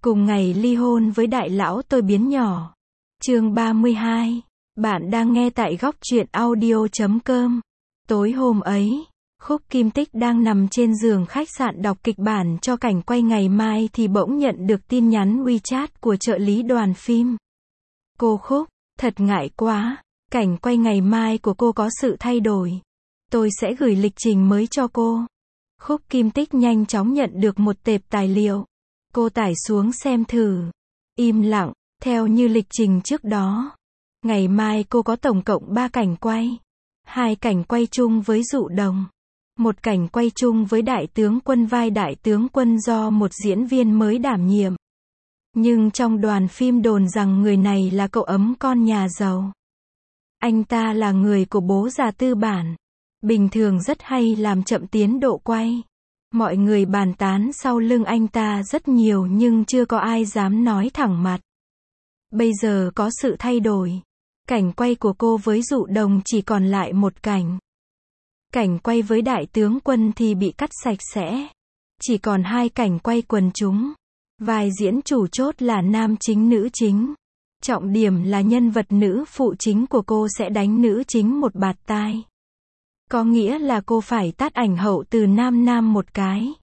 Cùng ngày ly hôn với đại lão tôi biến nhỏ. Chương 32. Bạn đang nghe tại góc truyện audio.com. Tối hôm ấy, Khúc Kim Tích đang nằm trên giường khách sạn đọc kịch bản cho cảnh quay ngày mai thì bỗng nhận được tin nhắn WeChat của trợ lý đoàn phim. Cô Khúc, thật ngại quá, cảnh quay ngày mai của cô có sự thay đổi. Tôi sẽ gửi lịch trình mới cho cô. Khúc Kim Tích nhanh chóng nhận được một tệp tài liệu. Cô tải xuống xem thử. Im lặng, theo như lịch trình trước đó. Ngày mai cô có tổng cộng 3 cảnh quay. 2 cảnh quay chung với Dụ Đồng. 1 cảnh quay chung với Đại tướng Quân, vai Đại tướng Quân do một diễn viên mới đảm nhiệm. Nhưng trong đoàn phim đồn rằng người này là cậu ấm con nhà giàu. Anh ta là người của bố già tư bản. Bình thường rất hay làm chậm tiến độ quay. Mọi người bàn tán sau lưng anh ta rất nhiều nhưng chưa có ai dám nói thẳng mặt. Bây giờ có sự thay đổi. Cảnh quay của cô với Dụ Đồng chỉ còn lại 1 cảnh. Cảnh quay với Đại tướng Quân thì bị cắt sạch sẽ. Chỉ còn 2 cảnh quay quần chúng. Vai diễn chủ chốt là nam chính nữ chính. Trọng điểm là nhân vật nữ phụ chính của cô sẽ đánh nữ chính một bạt tai. Có nghĩa là cô phải tát ảnh hậu Từ Nam Nam một cái.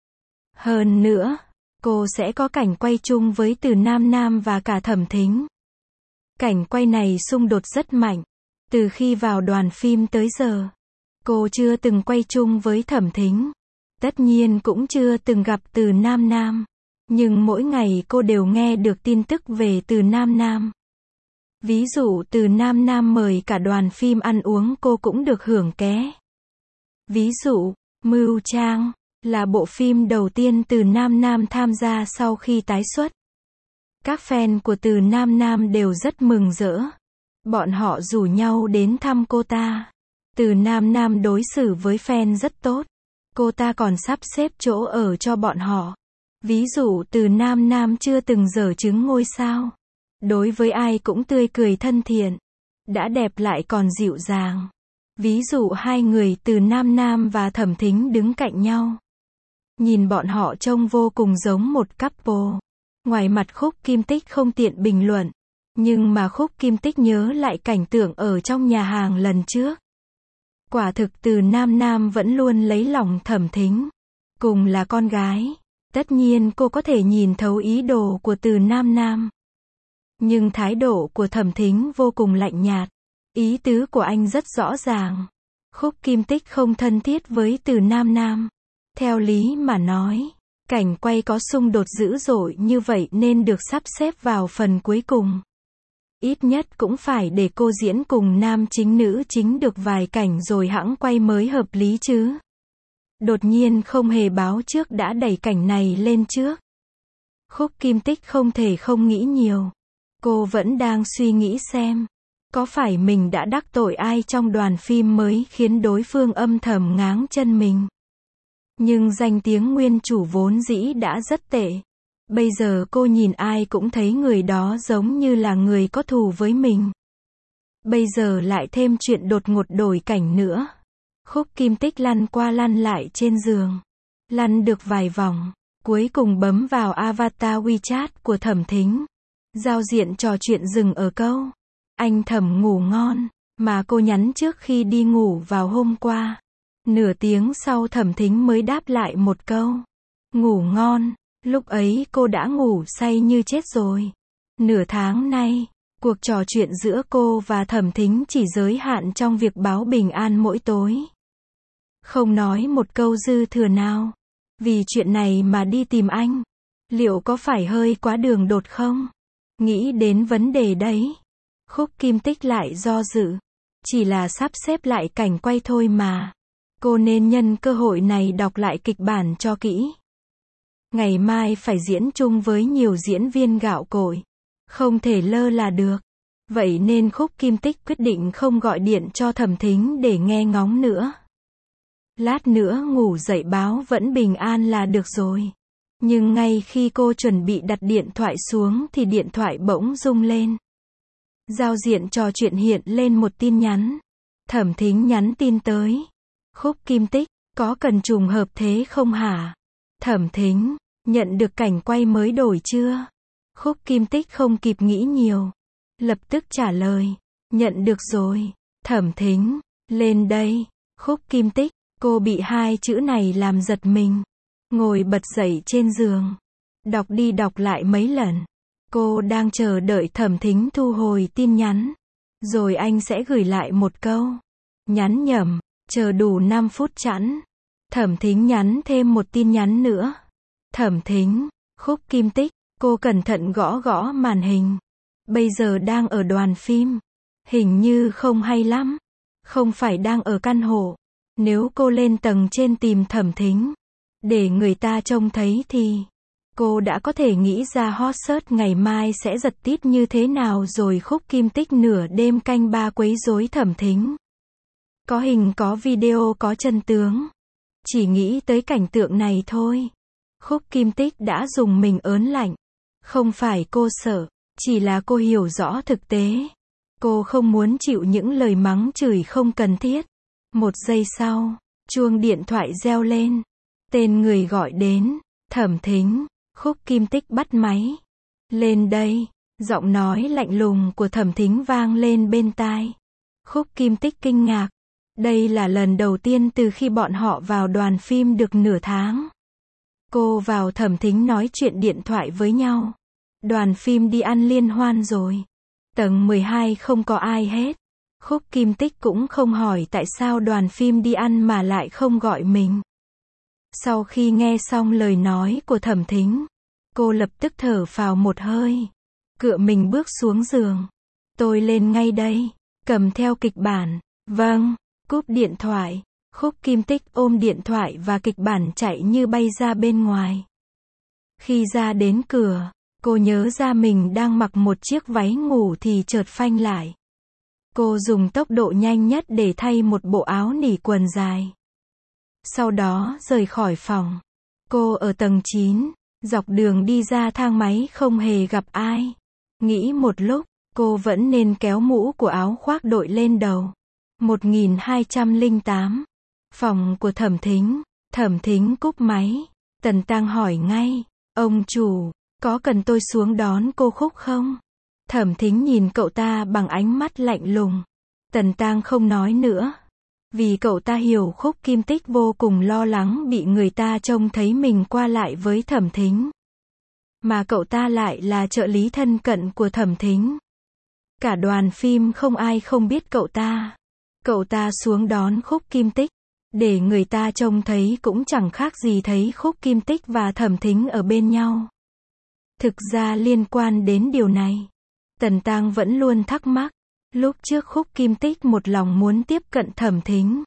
Hơn nữa, cô sẽ có cảnh quay chung với Từ Nam Nam và cả Thẩm Thính. Cảnh quay này xung đột rất mạnh. Từ khi vào đoàn phim tới giờ, cô chưa từng quay chung với Thẩm Thính. Tất nhiên cũng chưa từng gặp Từ Nam Nam. Nhưng mỗi ngày cô đều nghe được tin tức về Từ Nam Nam. Ví dụ Từ Nam Nam mời cả đoàn phim ăn uống cô cũng được hưởng ké. Ví dụ, Mưu Trang, là bộ phim đầu tiên Từ Nam Nam tham gia sau khi tái xuất. Các fan của Từ Nam Nam đều rất mừng rỡ. Bọn họ rủ nhau đến thăm cô ta. Từ Nam Nam đối xử với fan rất tốt. Cô ta còn sắp xếp chỗ ở cho bọn họ. Ví dụ Từ Nam Nam chưa từng giở trứng ngôi sao. Đối với ai cũng tươi cười thân thiện. Đã đẹp lại còn dịu dàng. Ví dụ 2 người Từ Nam Nam và Thẩm Thính đứng cạnh nhau. Nhìn bọn họ trông vô cùng giống một couple. Ngoài mặt Khúc Kim Tích không tiện bình luận. Nhưng mà Khúc Kim Tích nhớ lại cảnh tượng ở trong nhà hàng lần trước. Quả thực Từ Nam Nam vẫn luôn lấy lòng Thẩm Thính. Cùng là con gái. Tất nhiên cô có thể nhìn thấu ý đồ của Từ Nam Nam. Nhưng thái độ của Thẩm Thính vô cùng lạnh nhạt. Ý tứ của anh rất rõ ràng. Khúc Kim Tích không thân thiết với Từ Nam Nam. Theo lý mà nói, cảnh quay có xung đột dữ dội như vậy nên được sắp xếp vào phần cuối cùng. Ít nhất cũng phải để cô diễn cùng nam chính nữ chính được vài cảnh rồi hẵng quay mới hợp lý chứ. Đột nhiên không hề báo trước đã đẩy cảnh này lên trước. Khúc Kim Tích không thể không nghĩ nhiều. Cô vẫn đang suy nghĩ xem, có phải mình đã đắc tội ai trong đoàn phim mới khiến đối phương âm thầm ngáng chân mình. Nhưng danh tiếng nguyên chủ vốn dĩ đã rất tệ. Bây giờ cô nhìn ai cũng thấy người đó giống như là người có thù với mình. Bây giờ lại thêm chuyện đột ngột đổi cảnh nữa. Khúc Kim Tích lăn qua lăn lại trên giường. Lăn được vài vòng, cuối cùng bấm vào avatar WeChat của Thẩm Thính. Giao diện trò chuyện dừng ở câu anh Thẩm ngủ ngon, mà cô nhắn trước khi đi ngủ vào hôm qua. Nửa tiếng sau Thẩm Thính mới đáp lại một câu ngủ ngon. Lúc ấy cô đã ngủ say như chết rồi. Nửa tháng nay, cuộc trò chuyện giữa cô và Thẩm Thính chỉ giới hạn trong việc báo bình an mỗi tối. Không nói một câu dư thừa nào. Vì chuyện này mà đi tìm anh, liệu có phải hơi quá đường đột không? Nghĩ đến vấn đề đấy, Khúc Kim Tích lại do dự. Chỉ là sắp xếp lại cảnh quay thôi mà. Cô nên nhân cơ hội này đọc lại kịch bản cho kỹ. Ngày mai phải diễn chung với nhiều diễn viên gạo cội. Không thể lơ là được. Vậy nên Khúc Kim Tích quyết định không gọi điện cho Thẩm Thính để nghe ngóng nữa. Lát nữa ngủ dậy báo vẫn bình an là được rồi. Nhưng ngay khi cô chuẩn bị đặt điện thoại xuống thì điện thoại bỗng rung lên. Giao diện trò chuyện hiện lên một tin nhắn. Thẩm Thính nhắn tin tới. Khúc Kim Tích, có cần trùng hợp thế không hả? Thẩm Thính, Nhận được cảnh quay mới đổi chưa? Khúc Kim Tích không kịp nghĩ nhiều. Lập tức trả lời. Nhận được rồi. Thẩm Thính. Lên đây. Khúc Kim Tích. Cô bị hai chữ này làm giật mình. Ngồi bật dậy trên giường. Đọc đi đọc lại mấy lần. Cô đang chờ đợi Thẩm Thính thu hồi tin nhắn. Rồi anh sẽ gửi lại một câu. Nhắn nhầm. Chờ đủ 5 phút chẵn. Thẩm Thính nhắn thêm một tin nhắn nữa. Thẩm Thính. Khúc Kim Tích. Cô cẩn thận gõ gõ màn hình. Bây giờ đang ở đoàn phim. Hình như không hay lắm. Không phải đang ở căn hộ. Nếu cô lên tầng trên tìm Thẩm Thính, để người ta trông thấy thì cô đã có thể nghĩ ra hot search ngày mai sẽ giật tít như thế nào rồi. Khúc Kim Tích nửa đêm canh ba quấy rối Thẩm Thính. Có hình có video có chân tướng. Chỉ nghĩ tới cảnh tượng này thôi. Khúc Kim Tích đã dùng mình ớn lạnh. Không phải cô sợ, chỉ là cô hiểu rõ thực tế. Cô không muốn chịu những lời mắng chửi không cần thiết. Một giây sau, chuông điện thoại reo lên. Tên người gọi đến. Thẩm Thính. Khúc Kim Tích bắt máy. Lên đây. Giọng nói lạnh lùng của Thẩm Thính vang lên bên tai. Khúc Kim Tích kinh ngạc. Đây là lần đầu tiên từ khi bọn họ vào đoàn phim được nửa tháng. Cô vào Thẩm Thính nói chuyện điện thoại với nhau. Đoàn phim đi ăn liên hoan rồi. Tầng 12 không có ai hết. Khúc Kim Tích cũng không hỏi tại sao đoàn phim đi ăn mà lại không gọi mình. Sau khi nghe xong lời nói của Thẩm Thính, cô lập tức thở phào một hơi. Cựa mình bước xuống giường. Tôi lên ngay đây. Cầm theo kịch bản. Vâng. Cúp điện thoại. Khúc Kim Tích ôm điện thoại và kịch bản chạy như bay ra bên ngoài. Khi ra đến cửa, cô nhớ ra mình đang mặc một chiếc váy ngủ thì chợt phanh lại. Cô dùng tốc độ nhanh nhất để thay một bộ áo nỉ quần dài. Sau đó rời khỏi phòng. Cô ở tầng 9, dọc đường đi ra thang máy không hề gặp ai. Nghĩ một lúc, cô vẫn nên kéo mũ của áo khoác đội lên đầu. 1208. Phòng của Thẩm Thính. Thẩm Thính cúp máy. Tần Tăng hỏi ngay. Ông chủ, có cần tôi xuống đón cô Khúc không? Thẩm Thính nhìn cậu ta bằng ánh mắt lạnh lùng. Tần Tăng không nói nữa. Vì cậu ta hiểu Khúc Kim Tích vô cùng lo lắng bị người ta trông thấy mình qua lại với Thẩm Thính. Mà cậu ta lại là trợ lý thân cận của Thẩm Thính. Cả đoàn phim không ai không biết cậu ta. Cậu ta xuống đón Khúc Kim Tích. Để người ta trông thấy cũng chẳng khác gì thấy Khúc Kim Tích và Thẩm Thính ở bên nhau. Thực ra liên quan đến điều này, Tần Tăng vẫn luôn thắc mắc. Lúc trước Khúc Kim Tích một lòng muốn tiếp cận Thẩm Thính.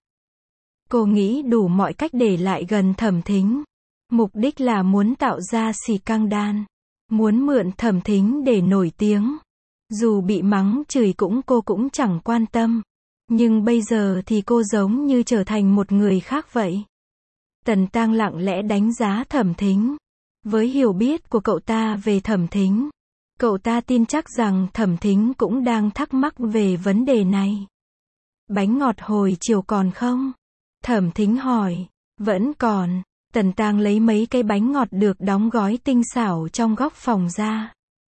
Cô nghĩ đủ mọi cách để lại gần Thẩm Thính. Mục đích là muốn tạo ra xì căng đan. Muốn mượn Thẩm Thính để nổi tiếng. Dù bị mắng chửi cô cũng chẳng quan tâm. Nhưng bây giờ thì cô giống như trở thành một người khác vậy. Tần Tăng lặng lẽ đánh giá Thẩm Thính. Với hiểu biết của cậu ta về Thẩm Thính, cậu ta tin chắc rằng Thẩm Thính cũng đang thắc mắc về vấn đề này. Bánh ngọt hồi chiều còn không? Thẩm Thính hỏi. Vẫn còn. Tần Tăng lấy mấy cái bánh ngọt được đóng gói tinh xảo trong góc phòng ra.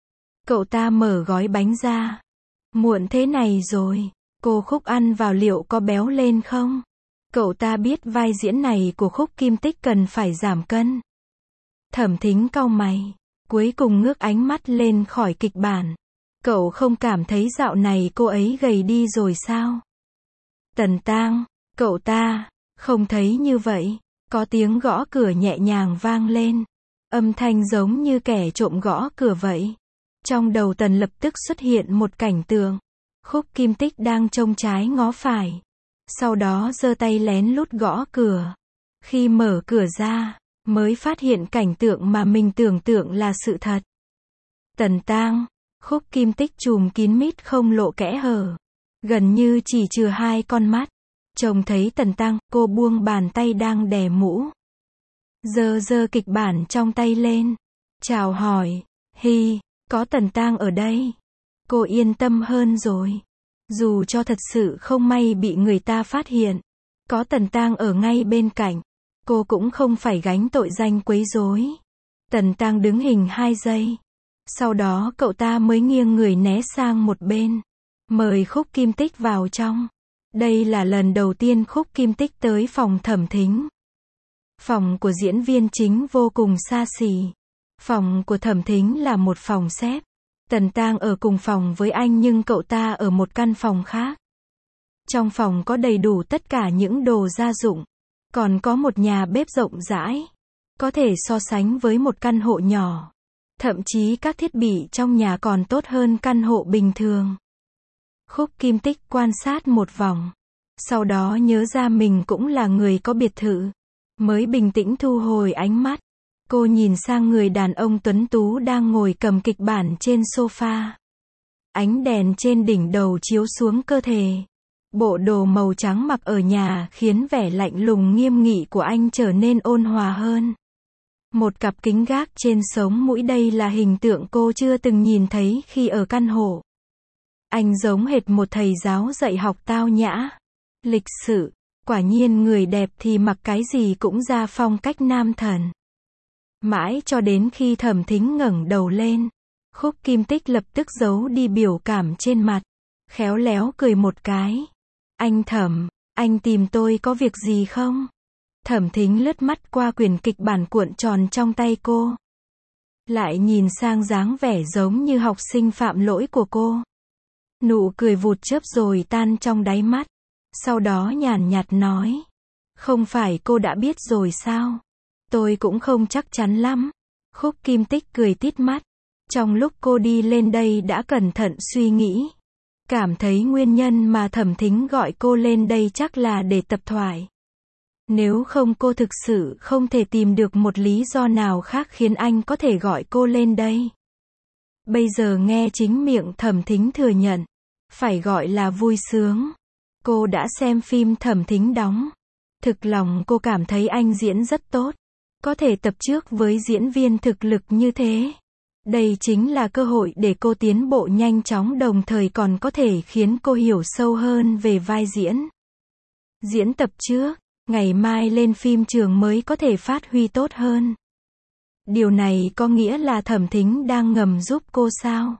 Cậu ta mở gói bánh ra. Muộn thế này rồi. Cô Khúc ăn vào liệu có béo lên không? Cậu ta biết vai diễn này của Khúc Kim Tích cần phải giảm cân. Thẩm Thính cau mày. Cuối cùng ngước ánh mắt lên khỏi kịch bản. Cậu không cảm thấy dạo này cô ấy gầy đi rồi sao? Tần Tăng. Cậu ta. Không thấy như vậy. Có tiếng gõ cửa nhẹ nhàng vang lên. Âm thanh giống như kẻ trộm gõ cửa vậy. Trong đầu Tần lập tức xuất hiện một cảnh tượng. Khúc Kim Tích đang trông trái ngó phải. Sau đó giơ tay lén lút gõ cửa. Khi mở cửa ra, mới phát hiện cảnh tượng mà mình tưởng tượng là sự thật. Tần Tăng. Khúc Kim Tích trùm kín mít không lộ kẽ hở. Gần như chỉ chừa hai con mắt. Trông thấy Tần Tăng, cô buông bàn tay đang đè mũ. Giơ kịch bản trong tay lên. Chào hỏi. Hi, có Tần Tăng ở đây. Cô yên tâm hơn rồi. Dù cho thật sự không may bị người ta phát hiện, có Tần Tăng ở ngay bên cạnh, cô cũng không phải gánh tội danh quấy rối. Tần Tang đứng hình 2 giây. Sau đó cậu ta mới nghiêng người né sang một bên. Mời Khúc Kim Tích vào trong. Đây là lần đầu tiên Khúc Kim Tích tới phòng Thẩm Thính. Phòng của diễn viên chính vô cùng xa xỉ. Phòng của Thẩm Thính là một phòng xếp. Tần Tang ở cùng phòng với anh nhưng cậu ta ở một căn phòng khác. Trong phòng có đầy đủ tất cả những đồ gia dụng. Còn có một nhà bếp rộng rãi. Có thể so sánh với một căn hộ nhỏ. Thậm chí các thiết bị trong nhà còn tốt hơn căn hộ bình thường. Khúc Kim Tích quan sát một vòng. Sau đó nhớ ra mình cũng là người có biệt thự. Mới bình tĩnh thu hồi ánh mắt. Cô nhìn sang người đàn ông tuấn tú đang ngồi cầm kịch bản trên sofa. Ánh đèn trên đỉnh đầu chiếu xuống cơ thể. Bộ đồ màu trắng mặc ở nhà khiến vẻ lạnh lùng nghiêm nghị của anh trở nên ôn hòa hơn. Một cặp kính gác trên sống mũi, đây là hình tượng cô chưa từng nhìn thấy khi ở căn hộ. Anh giống hệt một thầy giáo dạy học tao nhã, lịch sự. Quả nhiên người đẹp thì mặc cái gì cũng ra phong cách nam thần. Mãi cho đến khi Thẩm Thính ngẩng đầu lên, Khúc Kim Tích lập tức giấu đi biểu cảm trên mặt. Khéo léo cười một cái. Anh Thẩm, anh tìm tôi có việc gì không? Thẩm Thính lướt mắt qua quyển kịch bản cuộn tròn trong tay cô. Lại nhìn sang dáng vẻ giống như học sinh phạm lỗi của cô. Nụ cười vụt chớp rồi tan trong đáy mắt. Sau đó nhàn nhạt nói. Không phải cô đã biết rồi sao? Tôi cũng không chắc chắn lắm. Khúc Kim Tích cười tít mắt. Trong lúc cô đi lên đây đã cẩn thận suy nghĩ. Cảm thấy nguyên nhân mà Thẩm Thính gọi cô lên đây chắc là để tập thoại. Nếu không cô thực sự không thể tìm được một lý do nào khác khiến anh có thể gọi cô lên đây. Bây giờ nghe chính miệng Thẩm Thính thừa nhận. Phải gọi là vui sướng. Cô đã xem phim Thẩm Thính đóng. Thực lòng cô cảm thấy anh diễn rất tốt. Có thể tập trước với diễn viên thực lực như thế. Đây chính là cơ hội để cô tiến bộ nhanh chóng, đồng thời còn có thể khiến cô hiểu sâu hơn về vai diễn. Diễn tập trước, ngày mai lên phim trường mới có thể phát huy tốt hơn. Điều này có nghĩa là Thẩm Thính đang ngầm giúp cô sao?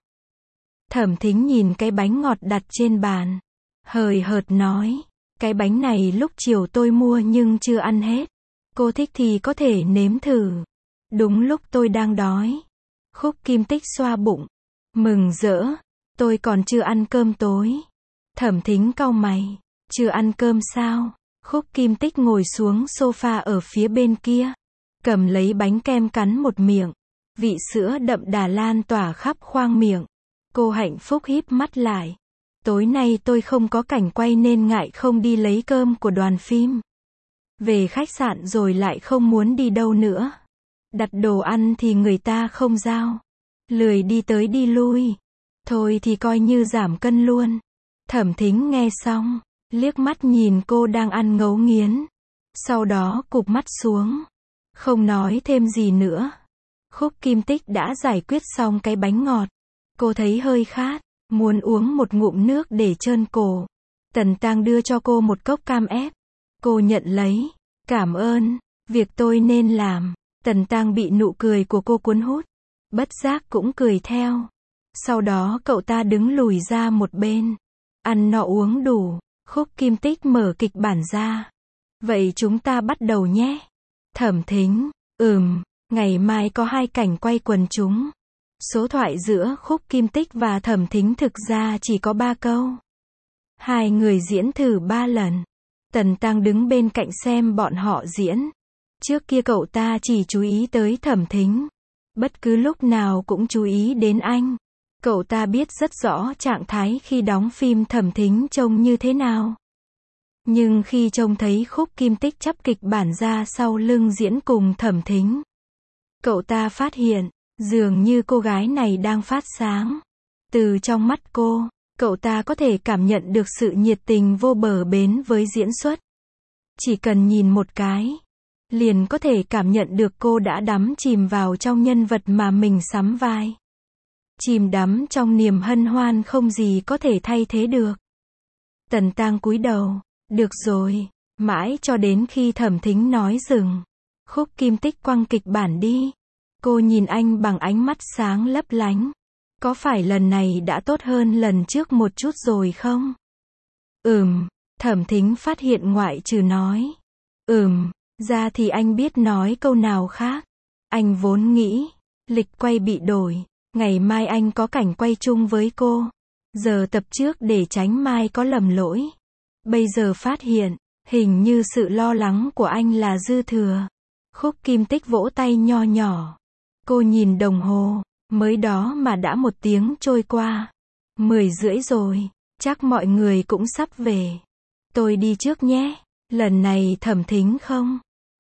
Thẩm Thính nhìn cái bánh ngọt đặt trên bàn. Hời hợt nói. Cái bánh này lúc chiều tôi mua nhưng chưa ăn hết. Cô thích thì có thể nếm thử. Đúng lúc tôi đang đói. Khúc Kim Tích xoa bụng. Mừng rỡ. Tôi còn chưa ăn cơm tối. Thẩm Thính cau mày. Chưa ăn cơm sao? Khúc Kim Tích ngồi xuống sofa ở phía bên kia. Cầm lấy bánh kem cắn một miệng. Vị sữa đậm đà lan tỏa khắp khoang miệng. Cô hạnh phúc híp mắt lại. Tối nay tôi không có cảnh quay nên ngại không đi lấy cơm của đoàn phim. Về khách sạn rồi lại không muốn đi đâu nữa. Đặt đồ ăn thì người ta không giao. Lười đi tới đi lui. Thôi thì coi như giảm cân luôn. Thẩm Thính nghe xong, liếc mắt nhìn cô đang ăn ngấu nghiến. Sau đó cụp mắt xuống. Không nói thêm gì nữa. Khúc Kim Tích đã giải quyết xong cái bánh ngọt. Cô thấy hơi khát, muốn uống một ngụm nước để trơn cổ. Tần Tang đưa cho cô một cốc cam ép. Cô nhận lấy. Cảm ơn, việc tôi nên làm. Tần Tang bị nụ cười của cô cuốn hút. Bất giác cũng cười theo. Sau đó cậu ta đứng lùi ra một bên. Ăn no uống đủ. Khúc Kim Tích mở kịch bản ra. Vậy chúng ta bắt đầu nhé. Thẩm Thính. Ngày mai có 2 cảnh quay quần chúng. Số thoại giữa Khúc Kim Tích và Thẩm Thính thực ra chỉ có 3 câu. 2 người diễn thử 3 lần. Tần Tang đứng bên cạnh xem bọn họ diễn. Trước kia cậu ta chỉ chú ý tới Thẩm Thính. Bất cứ lúc nào cũng chú ý đến anh. Cậu ta biết rất rõ trạng thái khi đóng phim Thẩm Thính trông như thế nào. Nhưng khi trông thấy Khúc Kim Tích chắp kịch bản ra sau lưng diễn cùng Thẩm Thính, cậu ta phát hiện, dường như cô gái này đang phát sáng. Từ trong mắt cô, cậu ta có thể cảm nhận được sự nhiệt tình vô bờ bến với diễn xuất. Chỉ cần nhìn một cái, liền có thể cảm nhận được cô đã đắm chìm vào trong nhân vật mà mình sắm vai. Chìm đắm trong niềm hân hoan không gì có thể thay thế được. Tần Tang cúi đầu, được rồi, mãi cho đến khi Thẩm Thính nói dừng. Khúc Kim Tích quăng kịch bản đi. Cô nhìn anh bằng ánh mắt sáng lấp lánh. Có phải lần này đã tốt hơn lần trước một chút rồi không? Thẩm Thính phát hiện ngoại trừ nói ra thì anh biết nói câu nào khác. Anh vốn nghĩ, lịch quay bị đổi, ngày mai anh có cảnh quay chung với cô. Giờ tập trước để tránh mai có lầm lỗi. Bây giờ phát hiện, hình như sự lo lắng của anh là dư thừa. Khúc Kim Tích vỗ tay nho nhỏ. Cô nhìn đồng hồ, mới đó mà đã 1 tiếng trôi qua. 10:30 rồi, chắc mọi người cũng sắp về. Tôi đi trước nhé. Lần này Thẩm Thính không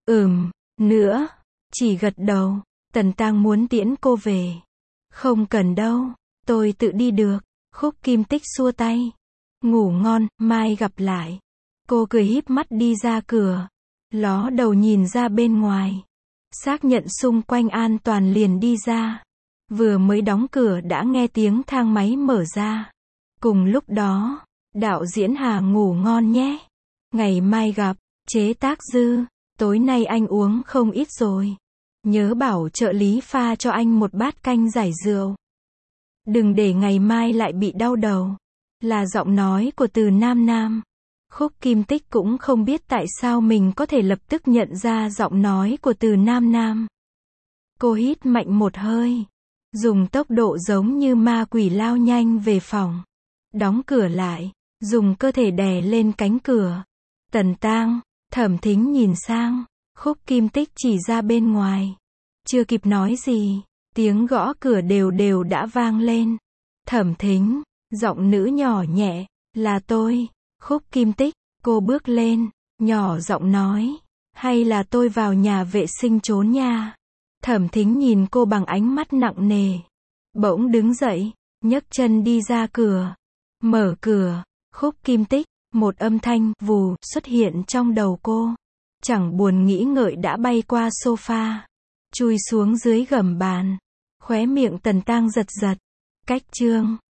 nữa, chỉ gật đầu. Tần Tang muốn tiễn cô về. Không cần đâu, tôi tự đi được. Khúc Kim Tích xua tay. Ngủ ngon, mai gặp lại. Cô cười híp mắt đi ra cửa. Ló đầu nhìn ra bên ngoài. Xác nhận xung quanh an toàn liền đi ra. Vừa mới đóng cửa đã nghe tiếng thang máy mở ra. Cùng lúc đó, đạo diễn Hà ngủ ngon nhé. Ngày mai gặp, chế tác Dư. Tối nay anh uống không ít rồi. Nhớ bảo trợ lý pha cho anh 1 bát canh giải rượu. Đừng để ngày mai lại bị đau đầu. Là giọng nói của Từ Nam Nam. Khúc Kim Tích cũng không biết tại sao mình có thể lập tức nhận ra giọng nói của Từ Nam Nam. Cô hít mạnh một hơi. Dùng tốc độ giống như ma quỷ lao nhanh về phòng. Đóng cửa lại. Dùng cơ thể đè lên cánh cửa. Tần Tang, Thẩm Thính nhìn sang. Khúc Kim Tích chỉ ra bên ngoài. Chưa kịp nói gì, tiếng gõ cửa đều đều đã vang lên. Thẩm Thính, giọng nữ nhỏ nhẹ, là tôi. Khúc Kim Tích, cô bước lên, nhỏ giọng nói, hay là tôi vào nhà vệ sinh trốn nha. Thẩm Thính nhìn cô bằng ánh mắt nặng nề. Bỗng đứng dậy, nhấc chân đi ra cửa. Mở cửa, Khúc Kim Tích, một âm thanh vù xuất hiện trong đầu cô. Chẳng buồn nghĩ ngợi đã bay qua sofa, chui xuống dưới gầm bàn. Khóe miệng Tần Tang giật giật. Cách chương